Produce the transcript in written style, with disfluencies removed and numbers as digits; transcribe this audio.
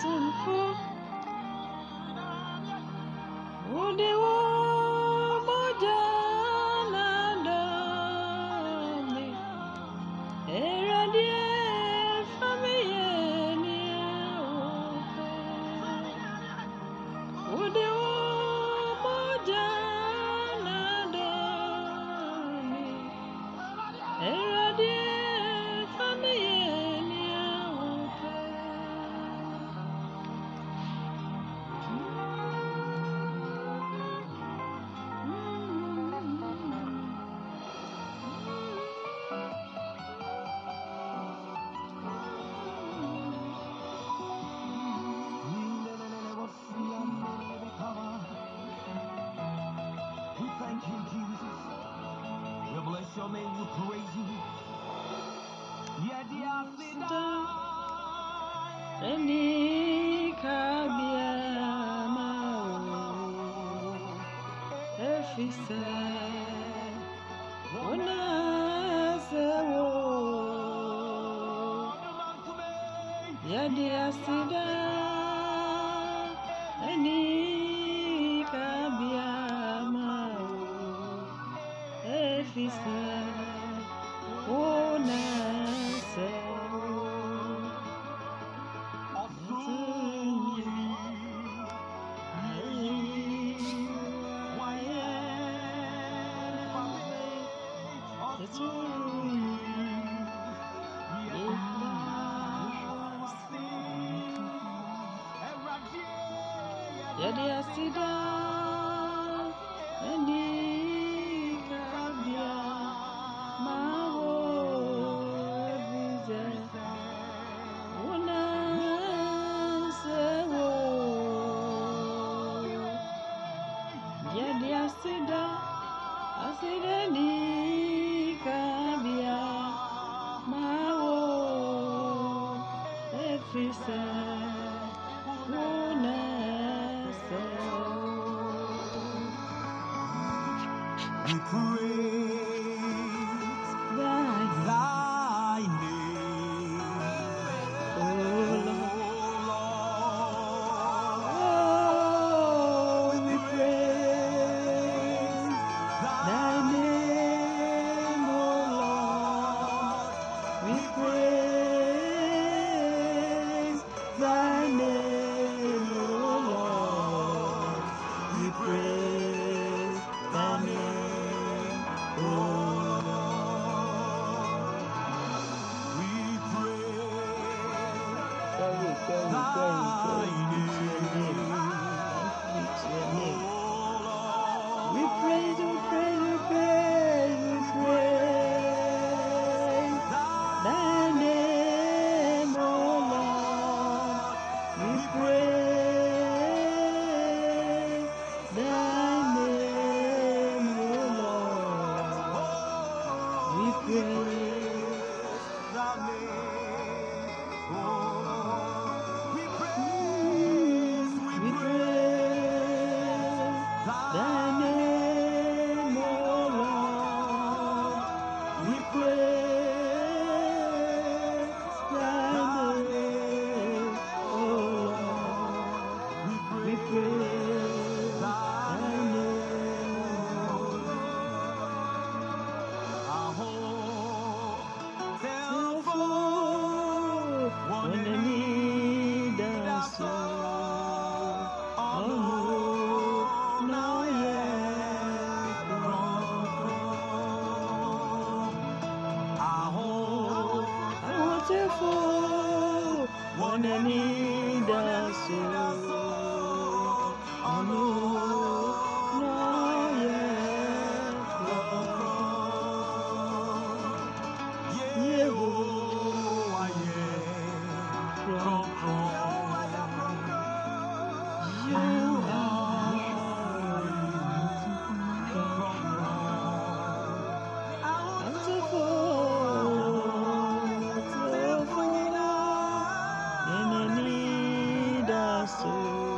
Otumfo Udiwo Mojana Dami Eradie Famiye Niawope Udiwo Mojana Dami Eradie Famiye Niawope We thank you, Jesus. We bless your name, we praise you. Yeah, dear Sida. Eni kabiama efise ona sewo yadi asida eni kabiama efise ona sewo Yadi asida eni kabia mawo ebize una sewo Yadi asida eni kabia mawo ebize una We praise thy name, Oh Lord. Lord, we praise thy name, O Lord. We praise thy name, O Lord. We praise thy name, O Lord. We praise Glory, glory, glory, glory be to your name. Thanks be to your name. We praise, we praise, we praise, we praise thy name, O Lord. We praise thy name, O Lord. We praise thy name, oh Lord. We praise thy name, O Lord. We praise thy name, O Lord. We praise thy name, O Lord. When the need us so, oh no, yeah, when the need us so, oh no, so